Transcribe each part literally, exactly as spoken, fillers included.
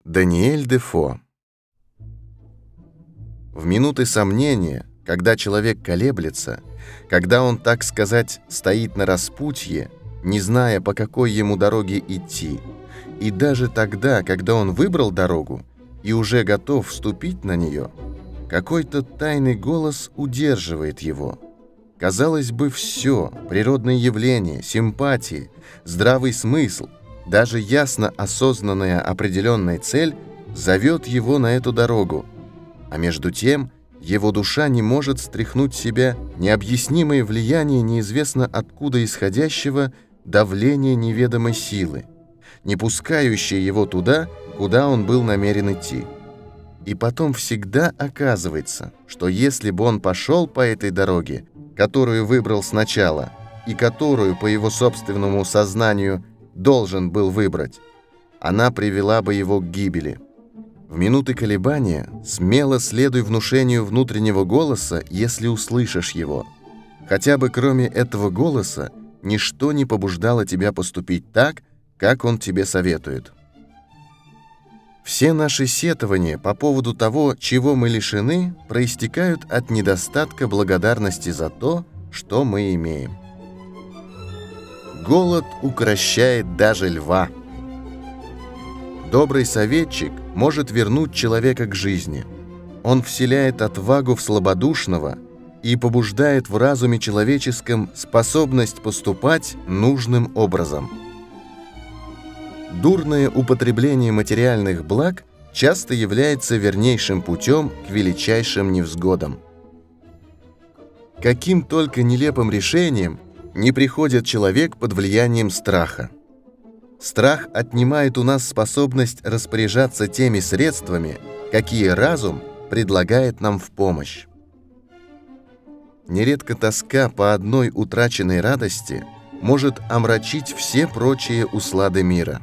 Даниэль Дефо. В минуты сомнения, когда человек колеблется, когда он, так сказать, стоит на распутье, не зная, по какой ему дороге идти, и даже тогда, когда он выбрал дорогу и уже готов вступить на нее, какой-то тайный голос удерживает его. Казалось бы, все, природные явления, симпатии, здравый смысл, даже ясно осознанная определенная цель зовет его на эту дорогу, а между тем его душа не может стряхнуть с себя необъяснимое влияние неизвестно откуда исходящего давления неведомой силы, не пускающее его туда, куда он был намерен идти. И потом всегда оказывается, что если бы он пошел по этой дороге, которую выбрал сначала и которую, по его собственному сознанию, должен был выбрать, она привела бы его к гибели. В минуты колебания смело следуй внушению внутреннего голоса, если услышишь его. Хотя бы кроме этого голоса ничто не побуждало тебя поступить так, как он тебе советует. Все наши сетования по поводу того, чего мы лишены, проистекают от недостатка благодарности за то, что мы имеем. Голод укрощает даже льва. Добрый советчик может вернуть человека к жизни. Он вселяет отвагу в слабодушного и побуждает в разуме человеческом способность поступать нужным образом. Дурное употребление материальных благ часто является вернейшим путем к величайшим невзгодам. Каким только нелепым решением не приходит человек под влиянием страха. Страх отнимает у нас способность распоряжаться теми средствами, какие разум предлагает нам в помощь. Нередко тоска по одной утраченной радости может омрачить все прочие услады мира.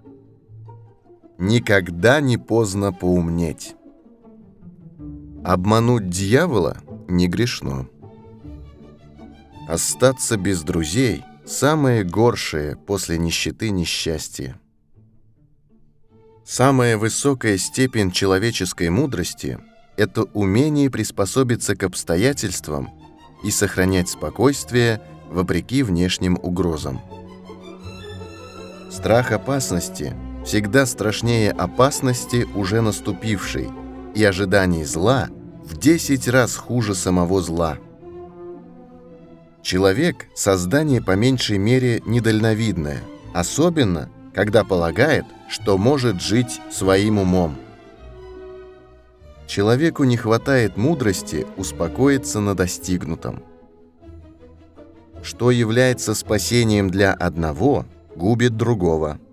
Никогда не поздно поумнеть. Обмануть дьявола не грешно. Остаться без друзей – самое горшее после нищеты несчастье. Самая высокая степень человеческой мудрости – это умение приспособиться к обстоятельствам и сохранять спокойствие вопреки внешним угрозам. Страх опасности всегда страшнее опасности, уже наступившей, и ожидание зла в десять раз хуже самого зла. Человек – создание по меньшей мере недальновидное, особенно, когда полагает, что может жить своим умом. Человеку не хватает мудрости успокоиться на достигнутом. Что является спасением для одного, губит другого.